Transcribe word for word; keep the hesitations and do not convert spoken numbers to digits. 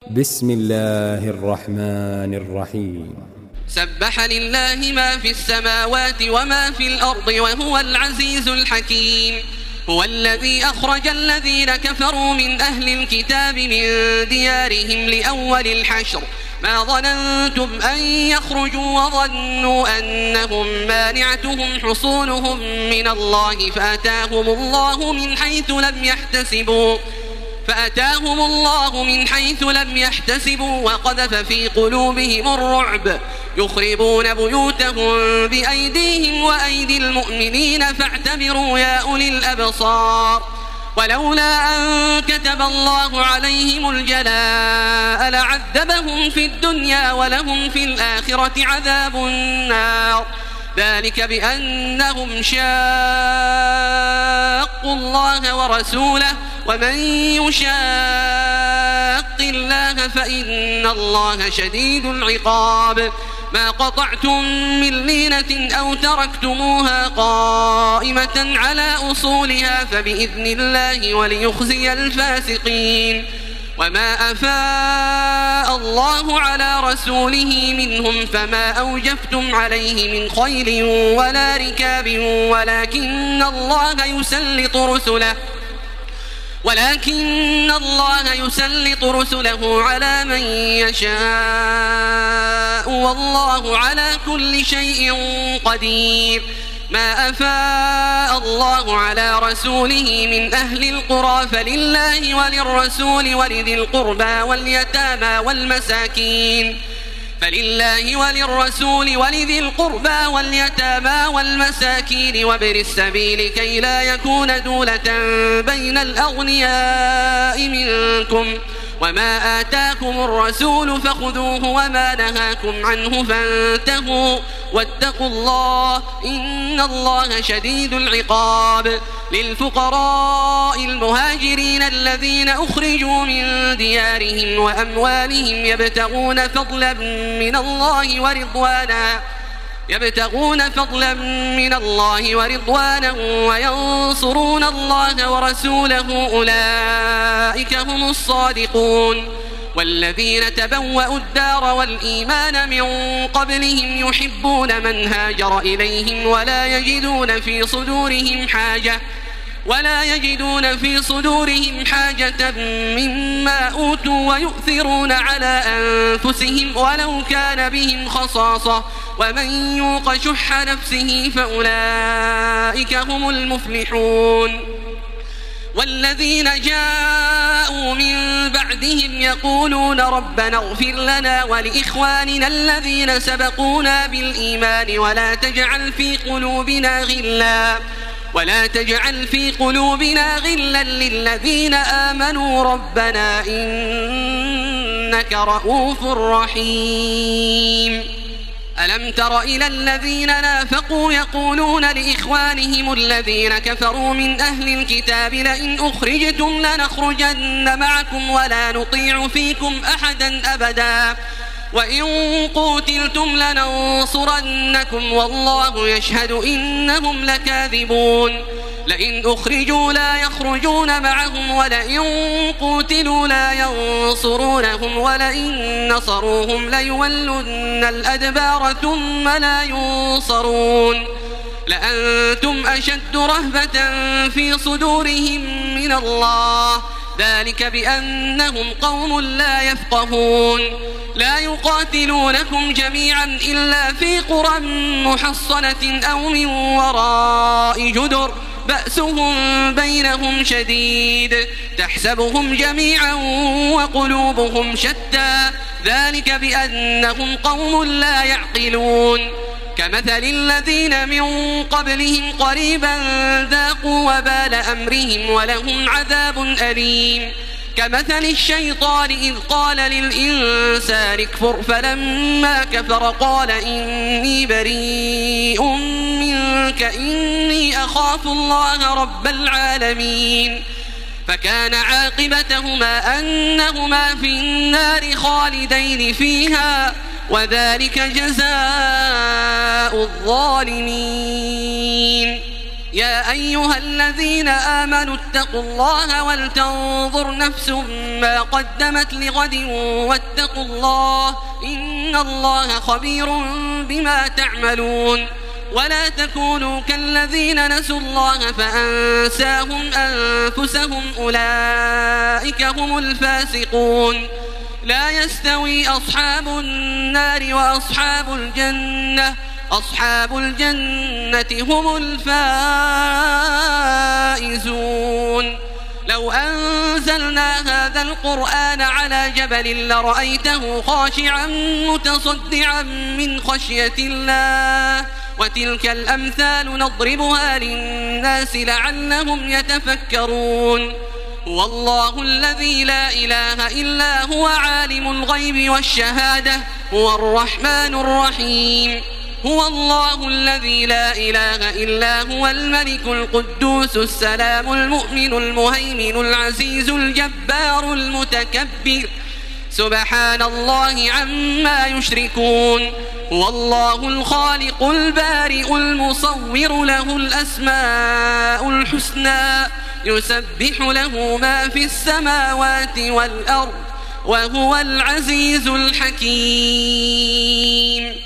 بسم الله الرحمن الرحيم. سبح لله ما في السماوات وما في الأرض وهو العزيز الحكيم. هو الذي أخرج الذين كفروا من أهل الكتاب من ديارهم لأول الحشر ما ظننتم أن يخرجوا وظنوا أنهم مانعتهم حصونهم من الله فأتاهم الله من حيث لم يحتسبوا فأتاهم الله من حيث لم يحتسبوا وقذف في قلوبهم الرعب يخربون بيوتهم بأيديهم وأيدي المؤمنين فاعتبروا يا أولي الأبصار. ولولا أن كتب الله عليهم الجلاء لعذبهم في الدنيا ولهم في الآخرة عذاب النار ذلك بأنهم شاقوا الله ورسوله ومن يشاق الله فإن الله شديد العقاب. ما قطعتم من لينة أو تركتموها قائمة على أصولها فبإذن الله وليخزي الفاسقين. وما أفاء الله على رسوله منهم فما أوجفتم عليه من خيل ولا ركاب ولكن الله يسلط رسله ولكن الله يسلط رسله على من يشاء والله على كل شيء قدير. ما أفاء الله على رسوله من أهل القرى فلله وللرسول ولذي القربى واليتامى والمساكين فلله وللرسول ولذي القربى واليتامى والمساكين وابن السبيل كي لا يكون دولة بين الأغنياء منكم. وما آتاكم الرسول فخذوه وما نهاكم عنه فانتهوا واتقوا الله إن الله شديد العقاب. للفقراء المهاجرين الذين أخرجوا من ديارهم وأموالهم يبتغون فضلا من الله ورضوانا يبتغون فضلا من الله ورضوانا وينصرون الله ورسوله أولئك هم الصادقون. والذين تبوأوا الدار والإيمان من قبلهم يحبون من هاجر إليهم ولا يجدون في صدورهم حاجة ولا يجدون في صدورهم حاجة مما أوتوا ويؤثرون على أنفسهم ولو كان بهم خصاصة ومن يوق شح نفسه فأولئك هم المفلحون. والذين جاءوا من بعدهم يقولون ربنا اغفر لنا ولإخواننا الذين سبقونا بالإيمان ولا تجعل في قلوبنا غلا ولا تجعل في قلوبنا غلا للذين آمنوا ربنا إنك رؤوف رحيم. ألم تر إلى الذين نافقوا يقولون لإخوانهم الذين كفروا من أهل الكتاب لئن أخرجتم لنخرجن معكم ولا نطيع فيكم أحدا أبدا وإن قوتلتم لننصرنكم والله يشهد إنهم لكاذبون. لئن أخرجوا لا يخرجون معهم ولئن قوتلوا لا ينصرونهم ولئن نصروهم ليولن الأدبار ثم لا ينصرون. لأنتم أشد رهبة في صدورهم من الله ذلك بأنهم قوم لا يفقهون. لا يقاتلونكم جميعا إلا في قرى محصنة أو من وراء جدر بأسهم بينهم شديد تحسبهم جميعا وقلوبهم شتى ذلك بأنهم قوم لا يعقلون. كمثل الذين من قبلهم قريبا ذاقوا وبال أمرهم ولهم عذاب أليم. كمثل الشيطان إذ قال للإنسان اكفر فلما كفر قال إني بريء منك إني أخاف الله رب العالمين. فكان عاقبتهما أنهما في النار خالدين فيها وذلك جزاء الظالمين. يا أيها الذين آمنوا اتقوا الله ولتنظر نفس ما قدمت لغد واتقوا الله إن الله خبير بما تعملون ولا تكونوا كالذين نسوا الله فأنساهم أنفسهم أولئك هم الفاسقون لا يستوي أصحاب النار وأصحاب الجنة أصحاب الجنة هم الفائزون لو أنزلنا هذا القرآن على جبل لرأيته خاشعا متصدعا من خشية الله وتلك الأمثال نضربها للناس لعلهم يتفكرون والله الذي لا إله إلا هو عالم الغيب والشهادة هو الرحمن الرحيم هو الله الذي لا إله إلا هو الملك القدوس السلام المؤمن المهيمن العزيز الجبار المتكبر سبحان الله عما يشركون والله الخالق البارئ المصور له الأسماء الحسنى يسبح له ما في السماوات والأرض وهو العزيز الحكيم.